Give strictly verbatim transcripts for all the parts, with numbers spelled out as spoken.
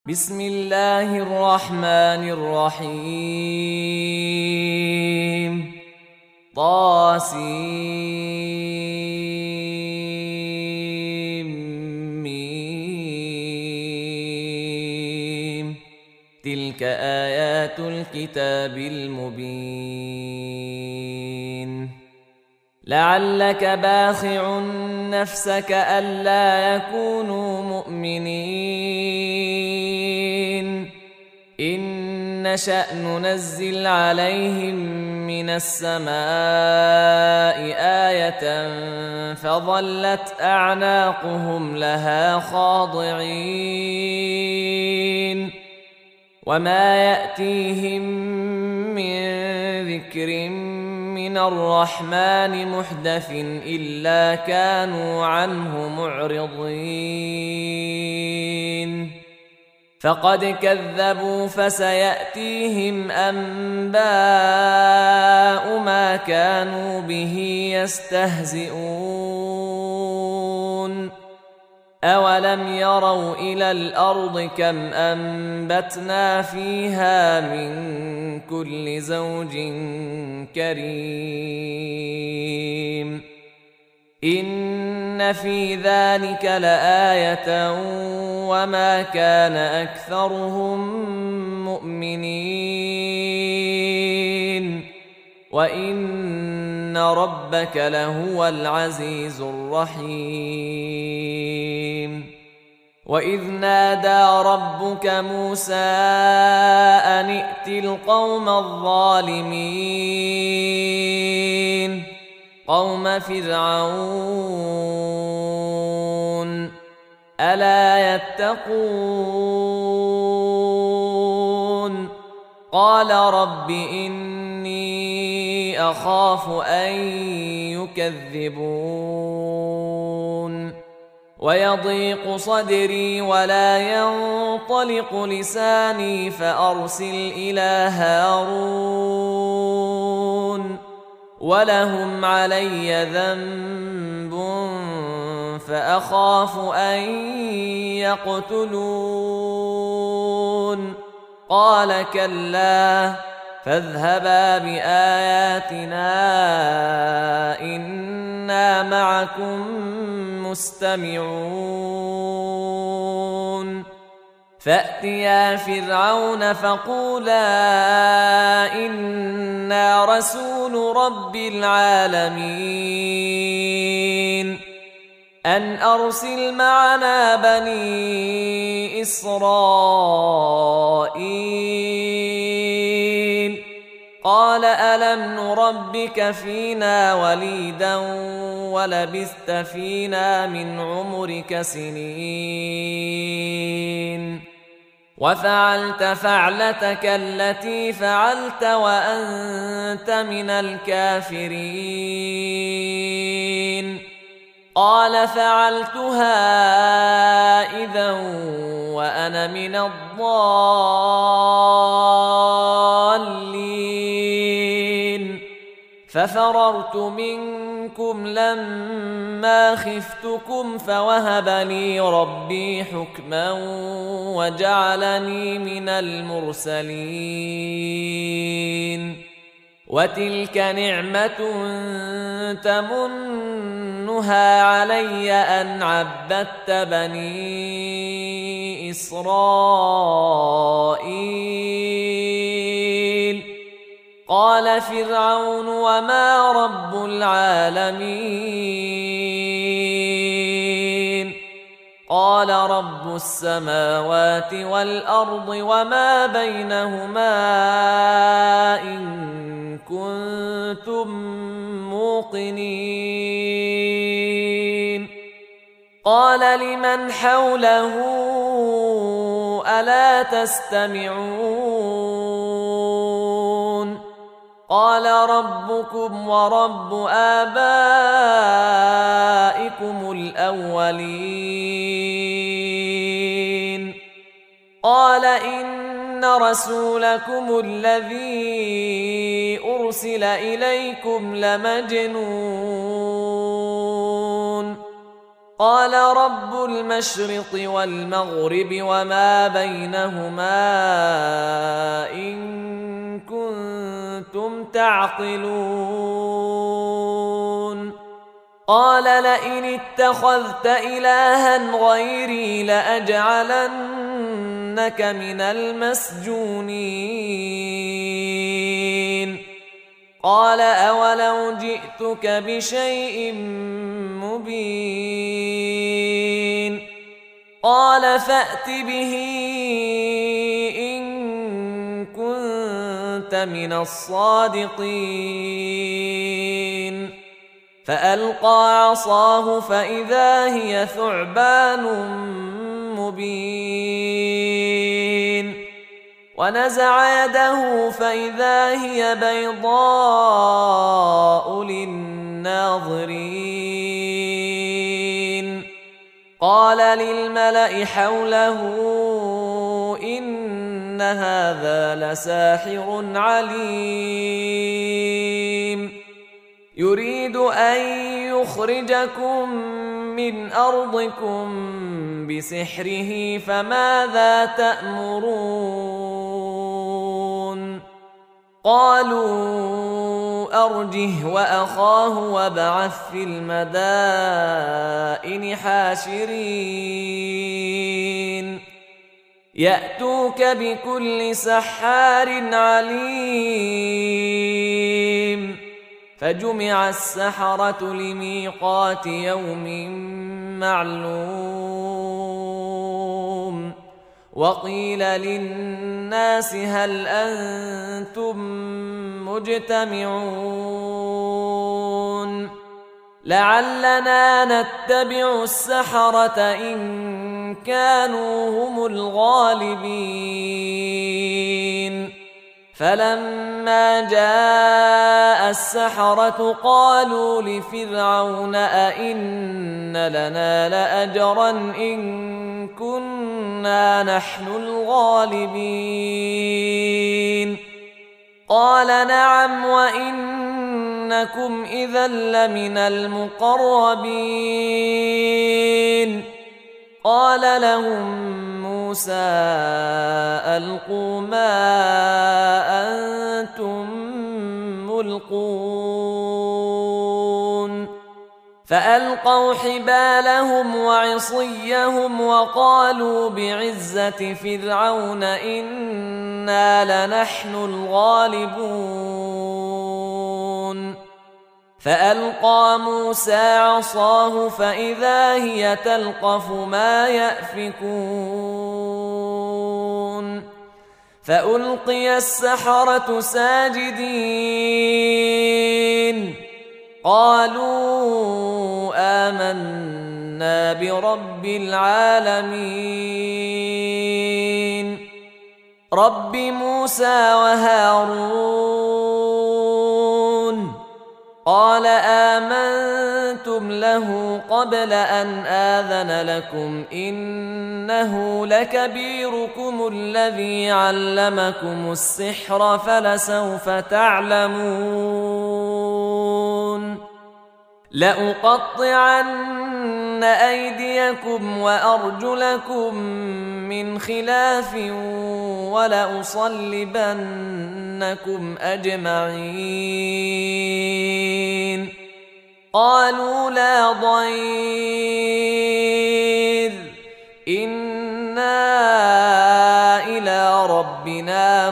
بسم الله الرحمن الرحيم طاسيم تلك آيات الكتاب المبين لعلك باخع نفسك ألا يكونوا مؤمنين إن نشأ ننزل عليهم من السماء آية فظلت أعناقهم لها خاضعين وما يأتيهم من ذكر من الرحمن محدث إلا كانوا عنه معرضين فقد كذبوا فسيأتيهم أنباء ما كانوا به يستهزئون أولم يروا إلى الأرض كم أنبتنا فيها من كل زوج كريم إن في ذلك لآية وما كان أكثرهم مؤمنين وإن ربك لهو العزيز الرحيم وإذ نادى ربك موسى أن ائت القوم الظالمين قوم فرعون ألا يتقون قال رب إني أخاف أن يكذبون ويضيق صدري ولا ينطلق لساني فأرسل إلى هارون ولهم علي ذنب فأخاف أن يقتلون قال كلا فاذهبا بآياتنا إنا معكم مستمعون فأتيا فرعون فقولا إنا رسول رب العالمين أن أرسل معنا بني إسرائيل قال ألم نربك فينا وليدا ولبثت فينا من عمرك سنين وفعلت فعلتك التي فعلت وأنت من الكافرين قال فعلتها إذا وأنا من الضالين ففررت منكم لما خفتكم فوهب لي ربي حكما وجعلني من المرسلين وتلك نعمة تمنها علي أن عبدت بني إسرائيل قال فرعون وما رب العالمين قال رب السماوات والأرض وما بينهما إن كنتم موقنين قال لمن حوله ألا تستمعون قال ربكم ورب آبائكم الأولين قال إن رسولكم الذي أرسل إليكم لمجنون قال رب المشرق والمغرب وما بينهما إن كنتم تعقلون قال لئن اتخذت إلها غيري لأجعلنك من المسجونين قال أولو جئتك بشيء مبين قال فأت به إن كنت من الصادقين فألقى عصاه فإذا هي ثعبان مبين ونزع يده فإذا هي بيضاء للناظرين قال للملأ حوله إن هذا لساحر عليم يريد أن يخرجكم من أرضكم بسحره فماذا تأمرون قالوا أرجه وأخاه وابعث في المدائن حاشرين يأتوك بكل سحار عليم فجمع السحرة لميقات يوم معلوم وقيل للناس هل أنتم مجتمعون لعلنا نتبع السحرة إن كانوا هم الغالبين فلما جاء السحرة قالوا لفرعون أئن لنا لأجرا إن كنا نحن الغالبين قال نعم وإنكم إذا لمن المقربين قال لهم موسى ألقوا ما أنتم ملقون فألقوا حبالهم وعصيهم وقالوا بعزة فرعون إنا لنحن الغالبون فألقى موسى عصاه فإذا هي تلقف ما يأفكون فألقي السحرة ساجدين قالوا آمنا برب العالمين رب موسى وهارون قال آمنتم له قبل أن آذن لكم إنه لكبيركم الذي علمكم السحر فلسوف تعلمون لأقطعن أيديكم وأرجلكم من خلاف ولأصلبنكم أجمعين قالوا لا ضير إنا إلى ربنا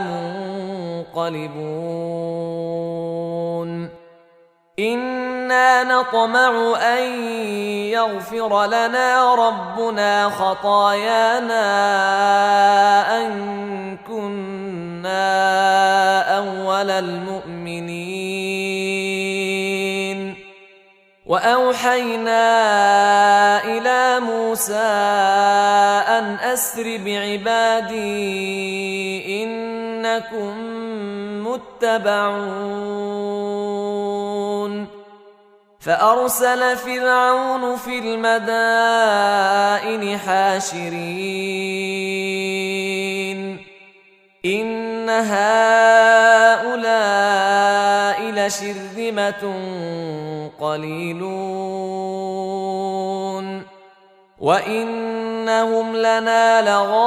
منقلبون إنا نطمع أن يغفر لنا ربنا خطايانا أن كنا أول المؤمنين وأوحينا إلى موسى أن أسر بعبادي إنكم متبعون فأرسل فرعون في المدائن حاشرين إن هؤلاء لشرذمة قليلون وإنهم لنا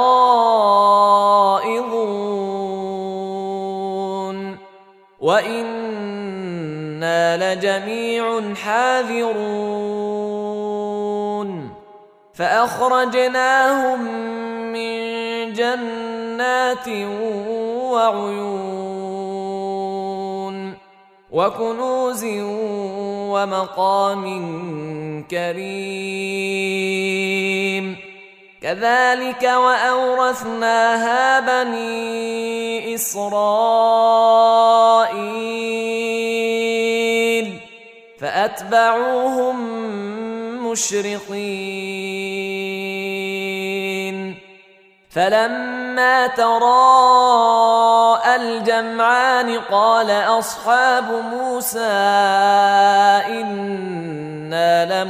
لغائظون وإنا لجميع حاذرون فأخرجناهم من جنات وعيون وكنوز ومقام كريم كذلك وأورثناها بني إسرائيل فأتبعوهم مشرقين فلما تراءى الجمعان قال أصحاب موسى إنا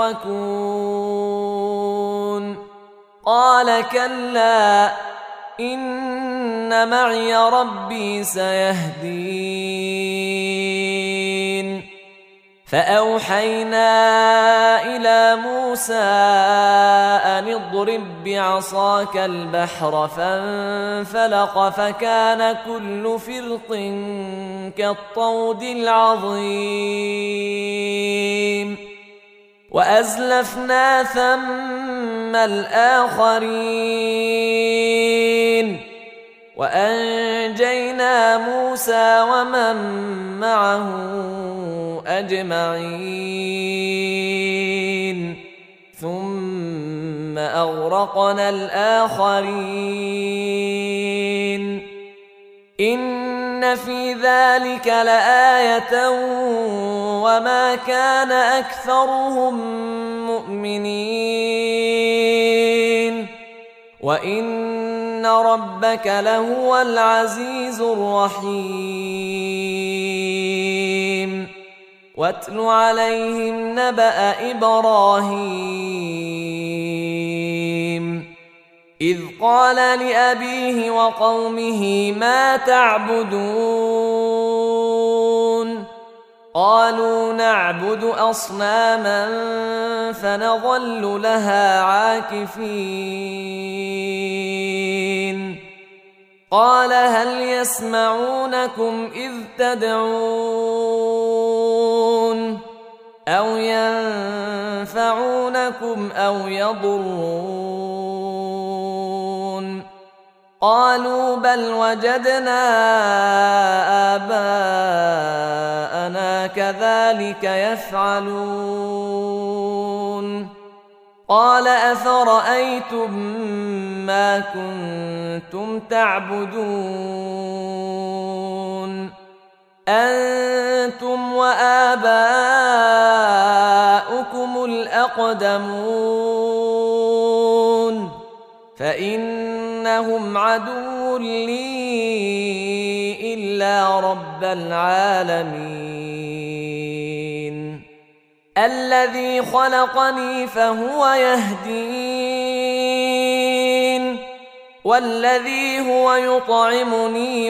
لمدركون قال كلا إن معي ربي سيهدين فأوحينا إلى موسى أن اضرب بعصاك البحر فانفلق فكان كل فرق كالطود العظيم وأزلفنا ثم الآخرين وأنجينا موسى ومن معه أجمعين ثم أغرقنا الآخرين إن في ذلك لآية وما كان أكثرهم مؤمنين وإن ربك لهو العزيز الرحيم واتل عليهم نبأ إبراهيم إذ قال لأبيه وقومه ما تعبدون قالوا نعبد أصناما فنظل لها عاكفين قال هل يسمعونكم إذ تدعون أو ينفعونكم أو يضرون قالوا بل وجدنا آباءنا كذلك يفعلون قال أفرأيتم ما كنتم تعبدون أنتم وآباؤكم الأقدمون فإنهم عدو لي إلا رب العالمين الذي خلقني فهو يهدين والذي هو يطعمني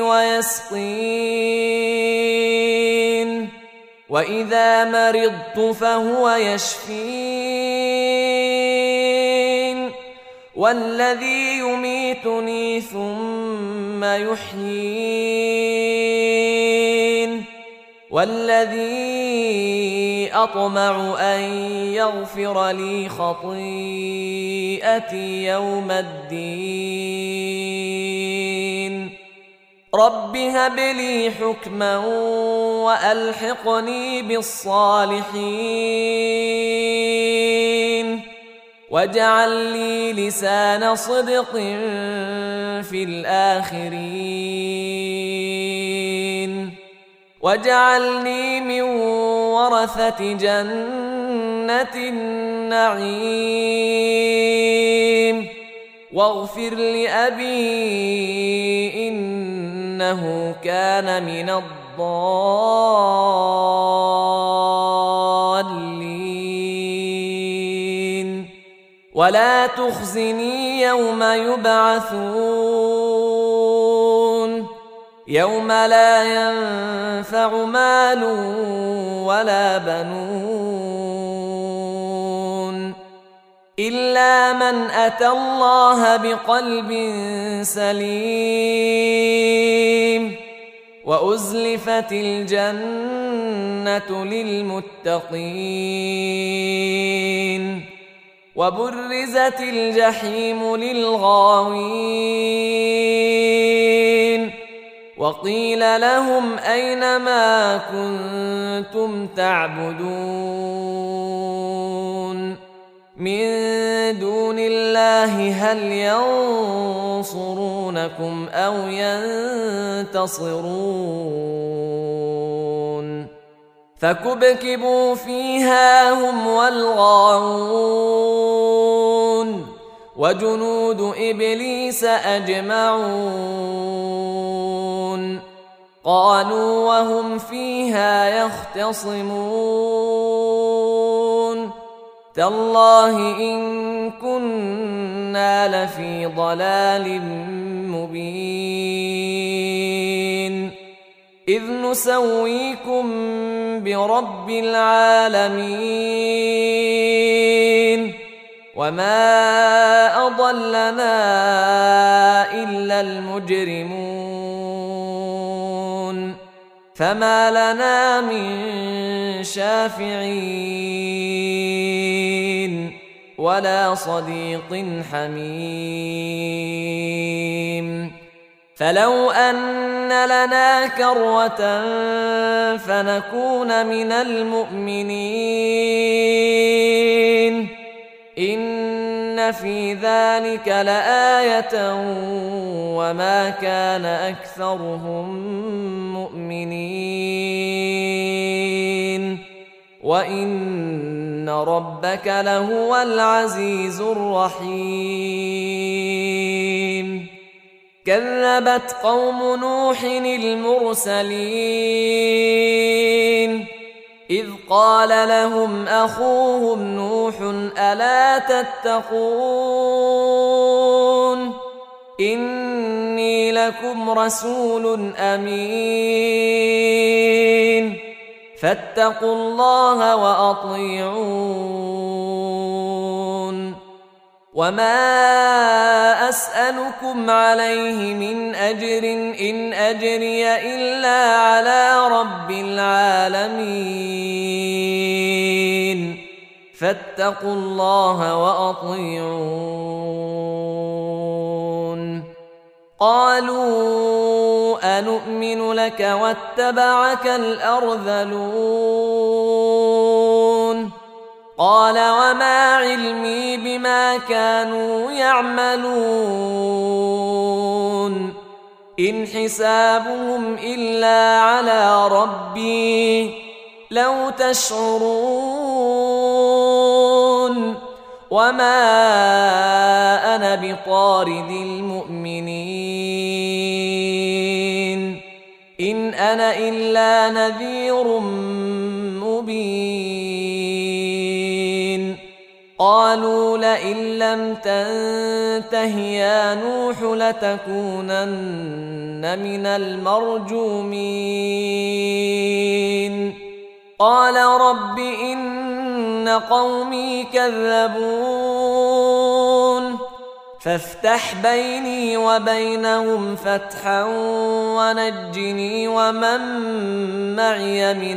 ويسقين وإذا مرضت فهو يشفين والذي يميتني ثم يحيين والذي أطمع أن يغفر لي خطيئتي يوم الدين رب هب لي حكما وألحقني بالصالحين واجعل لي لسان صدق في الآخرين واجعلني من ورثة جنة النعيم واغفر لأبي إنه كان من الضالين ولا تخزني يوم يبعثون يوم لا ينفع مال ولا بنون إلا من أتى الله بقلب سليم وأزلفت الجنة للمتقين وبرزت الجحيم للغاوين وقيل لهم أين ما كنتم تعبدون من دون الله هل ينصرونكم أو ينتصرون فكبكبوا فيها هم والغاوون وجنود إبليس أجمعون قالوا وهم فيها يختصمون تالله إن كنا لفي ضلال مبين إذ نسويكم برب العالمين وما أضلنا إلا المجرمون فما لنا من شافعين ولا صديق حميم فلو أن لنا كرة فنكون من المؤمنين إن في ذلك لآية وما كان أكثرهم مؤمنين وإن ربك لهو العزيز الرحيم كذبت قوم نوح المرسلين إذ قال لهم أخوهم نوح ألا تتقون إني لكم رسول أمين فاتقوا الله وأطيعون وما أسألكم عليه من أجر إن أجري إلا على رب العالمين فاتقوا الله وأطيعون قالوا أنؤمن لك واتبعك الأرذلون قال وما علمي بما كانوا يعملون إن حسابهم إلا على ربي لو تشعرون وما أنا بطارد المؤمنين إن أنا إلا نذير مبين قالوا لئن لم تنته يا نوح لتكونن من المرجومين قال رب إن قومي كذبون فافتح بيني وبينهم فتحا ونجني ومن معي من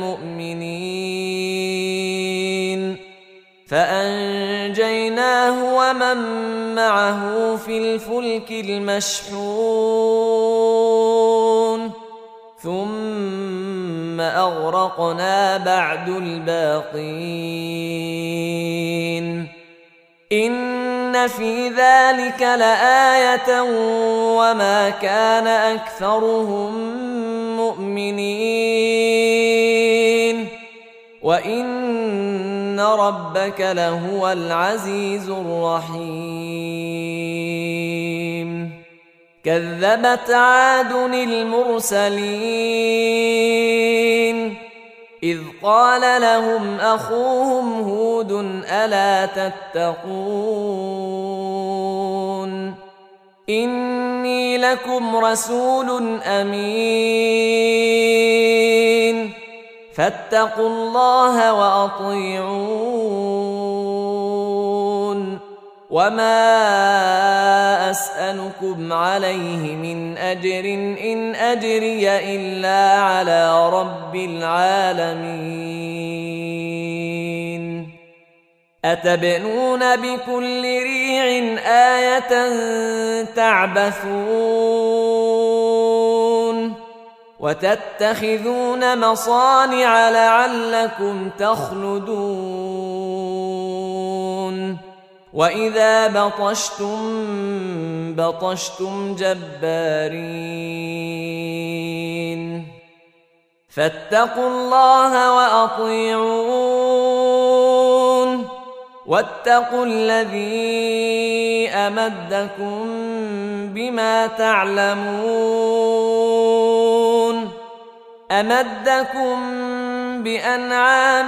المؤمنين فأنجيناه ومن معه في الفلك المشحون ثم أغرقنا بعد الباقين إن في ذلك لآية وما كان أكثرهم مؤمنين وإن ربك لهو العزيز الرحيم كذبت عاد المرسلين إذ قال لهم أخوهم هود ألا تتقون إني لكم رسول أمين فاتقوا الله وأطيعون وما أسألكم عليه من أجر إن أجري إلا على رب العالمين أتبنون بكل ريع آية تعبثون وتتخذون مصانع لعلكم تخلدون وإذا بطشتم بطشتم جبارين فاتقوا الله وأطيعون واتقوا الذي أمدكم بما تعلمون أمدكم بأنعام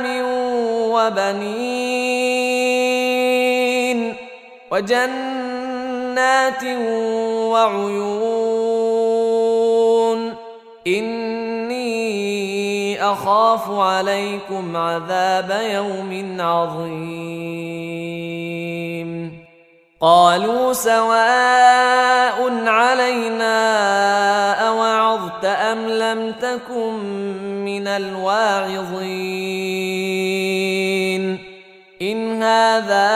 وبنين وجنات وعيون إني أخاف عليكم عذاب يوم عظيم قالوا سواء علينا أوعظت أم لم تكن من الواعظين إن هذا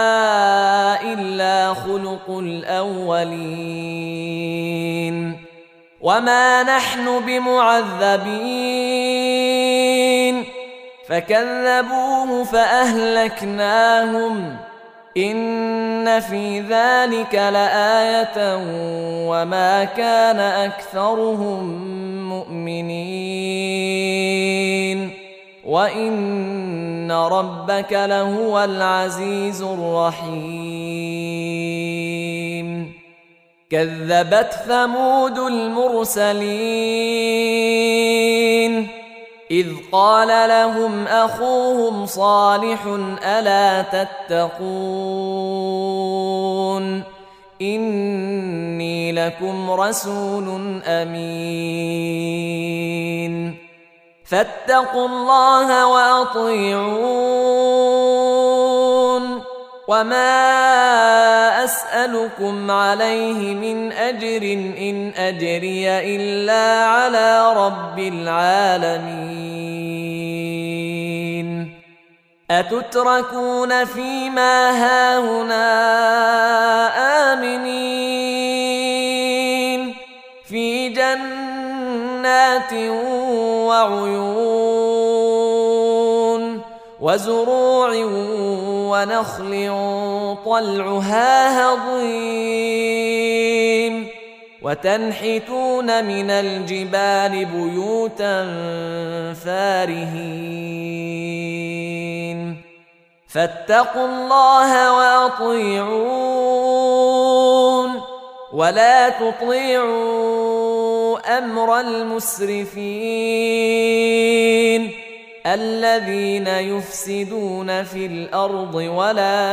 إلا خلق الأولين وما نحن بمعذبين فكذبوه فأهلكناهم إن في ذلك لآية وما كان أكثرهم مؤمنين وإن ربك لهو العزيز الرحيم كذبت ثمود المرسلين إذ قال لهم أخوهم صالح ألا تتقون إني لكم رسول أمين فاتقوا الله وأطيعون وما أسألكم عليه من أجر إن أجري إلا على رب العالمين أتتركون فيما هاهنا آمنين في جنات وعيون وزروع ونخل طلعها هضيم وتنحتون من الجبال بيوتا فارهين فاتقوا الله وأطيعون ولا تطيعوا أمر المسرفين الذين يفسدون في الأرض ولا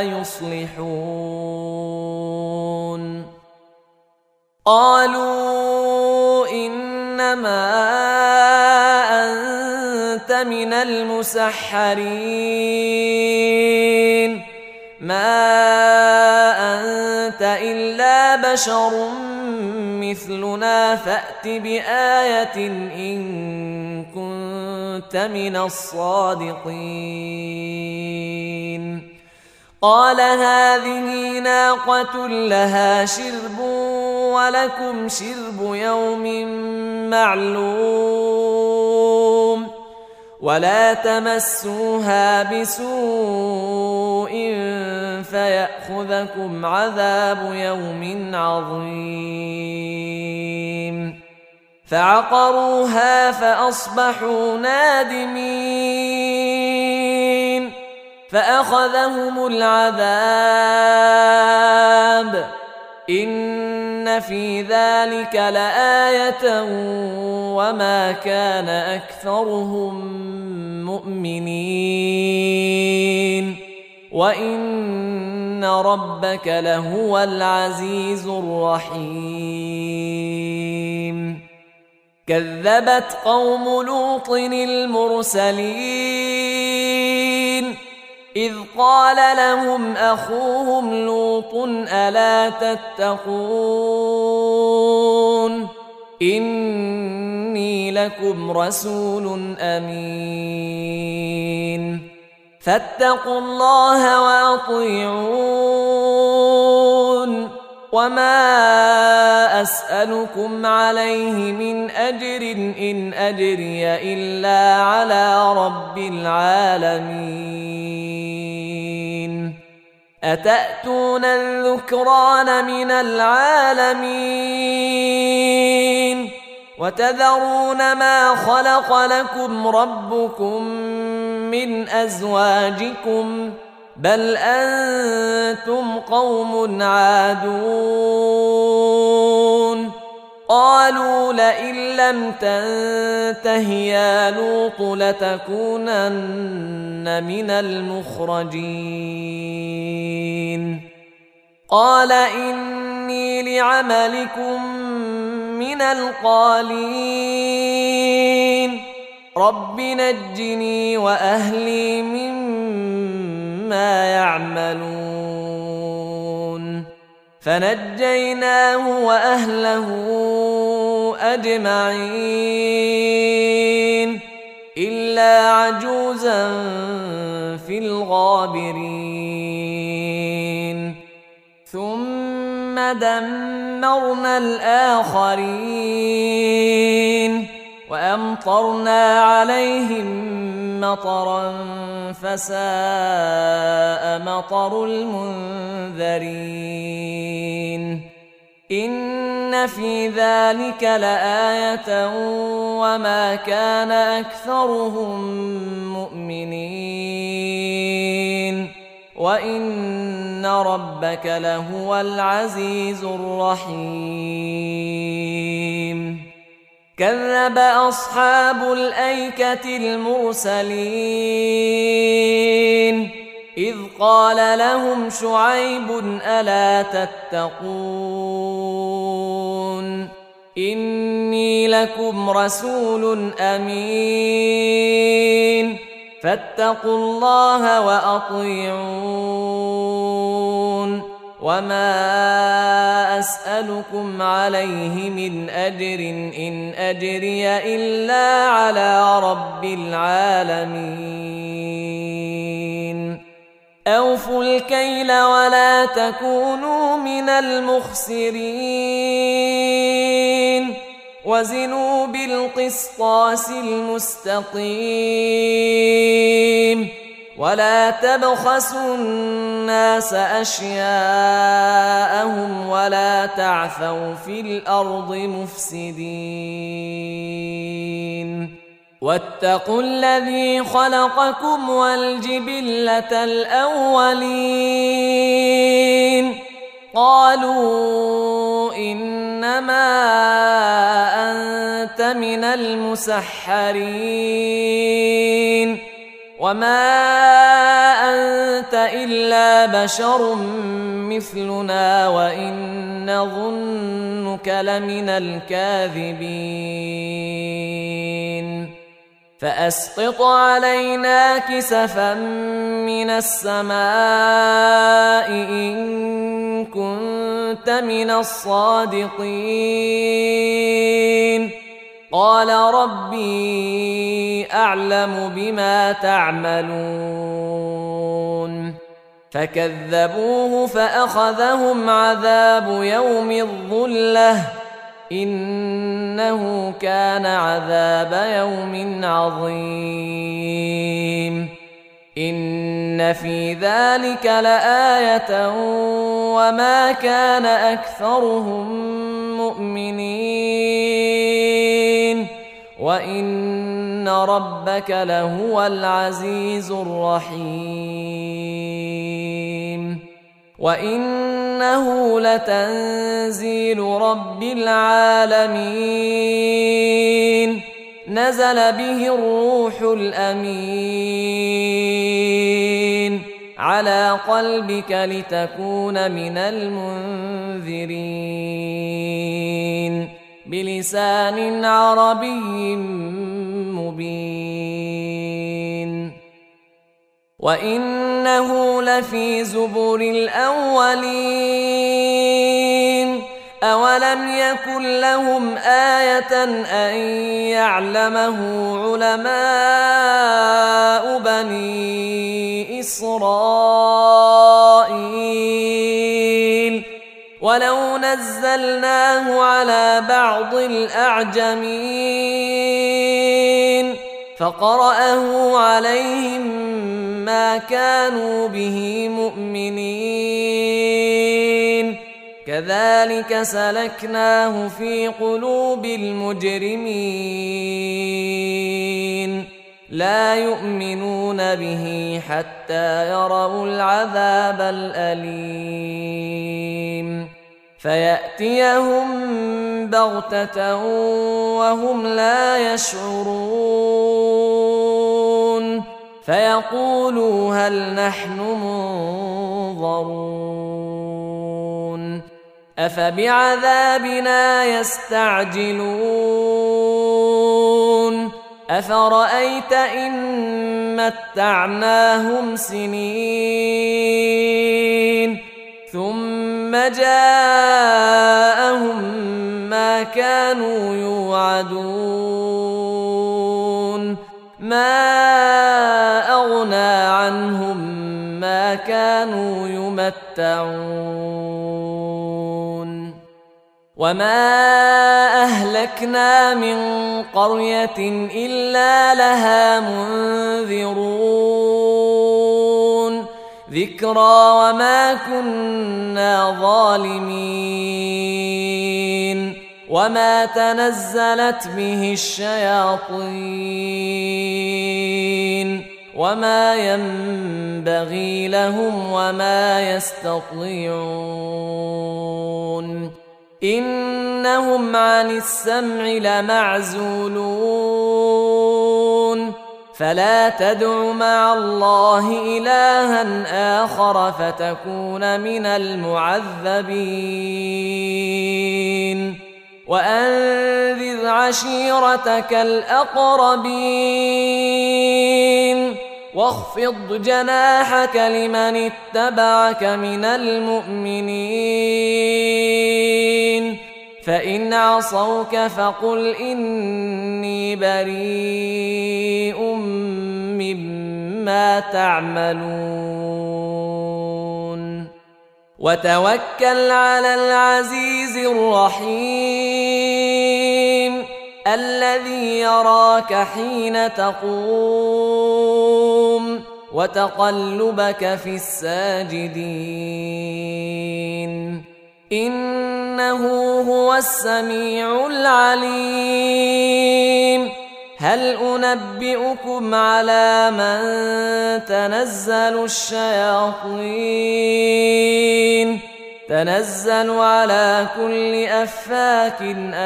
يصلحون قالوا إنما أنت من المسحرين ما أنت إلا بشر مثلنا فأت بآية إن كنت من الصادقين قال هذه ناقة لها شرب ولكم شرب يوم معلوم ولا تمسوها بسوء فيأخذكم عذاب يوم عظيم فعقروها فأصبحوا نادمين فأخذهم العذاب إن في ذلك لآية وما كان أكثرهم مؤمنين وإن ربك لهو العزيز الرحيم كذبت قوم لوط المرسلين إذ قال لهم أخوهم لوط ألا تتقون إني لكم رسول أمين فاتقوا الله وأطيعون وما أسألكم عليه من أجر إن أجري إلا على رب العالمين أتأتون الذكران من العالمين وتذرون ما خلق لكم ربكم من أزواجكم بل أنتم قوم عادون قالوا لئن لم تنته يا لوط لتكونن من المخرجين قال إني لعملكم من القالين رب نجني وأهلي مما يعملون فنجيناه وأهله أجمعين إلا عجوزا في الغابرين ثم دمرنا الآخرين وأمطرنا عليهم مطرا فساء مطر المنذرين إن في ذلك لآية وما كان أكثرهم مؤمنين وإن ربك لهو العزيز الرحيم كذب أصحاب الأيكة المرسلين إذ قال لهم شعيب ألا تتقون إني لكم رسول أمين فاتقوا الله وأطيعون وما أسألكم عليه من أجر إن أجري إلا على رب العالمين أوفوا الكيل ولا تكونوا من المخسرين وزنوا بالقسطاس المستقيم ولا تبخسوا الناس أشياءهم ولا تعثوا في الأرض مفسدين واتقوا الذي خلقكم والجبلة الأولين قالوا إنما أنت من المسحرين وما أنت إلا بشر مثلنا وإن نظنك لمن الكاذبين فأسقط علينا كسفا من السماء إن كنت من الصادقين قال ربي أعلم بما تعملون فكذبوه فأخذهم عذاب يوم الظلة إنه كان عذاب يوم عظيم إن في ذلك لآية وما كان أكثرهم مؤمنين وإن ربك لهو العزيز الرحيم وإنه لتنزيل رب العالمين نزل به الروح الأمين على قلبك لتكون من المنذرين بلسان عربي مبين وإن وإنه لفي زبر الأولين أولم يكن لهم آية أن يعلمه علماء بني إسرائيل ولو نزلناه على بعض الأعجمين فقرأه عليهم ما كانوا به مؤمنين كذلك سلكناه في قلوب المجرمين لا يؤمنون به حتى يروا العذاب الأليم فيأتيهم بغتة وهم لا يشعرون فيقولوا هل نحن منظرون أفبعذابنا يستعجلون أفرأيت إن متعناهم سنين ثم جاءهم ما كانوا يوعدون ما أغنى عنهم ما كانوا يمتعون وما أهلكنا من قرية إلا لها منذرون ذكرى وما كنا ظالمين وما تنزلت به الشياطين وما ينبغي لهم وما يستطيعون إنهم عن السمع لمعزولون فلا تدع مع الله إلها آخر فتكون من المعذبين وأنذر عشيرتك الأقربين واخفض جناحك لمن اتبعك من المؤمنين فإن عصوك فقل إني بريء مما تعملون وتوكل على العزيز الرحيم الذي يراك حين تقوم وتقلبك في الساجدين إنه هو السميع العليم هل أنبئكم على من تنزل الشياطين تنزل على كل أفاك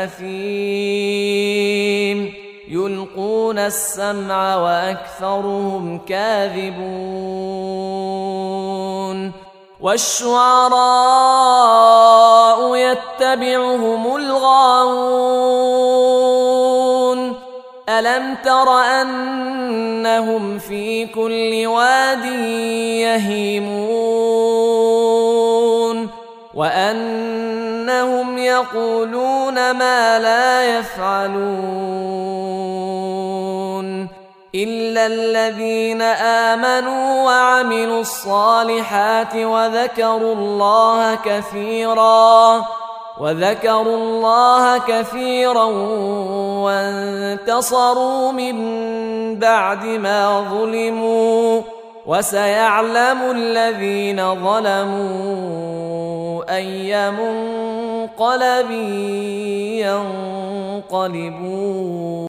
أثيم يلقون السمع وأكثرهم كاذبون والشعراء يتبعهم الغاوون ألم تر أنهم في كل واد يهيمون وأنهم يقولون ما لا يفعلون إلا الذين آمنوا وعملوا الصالحات وذكروا الله كثيرا وذكروا الله كثيرا وانتصروا من بعد ما ظلموا وسيعلم الذين ظلموا أي منقلب ينقلبون.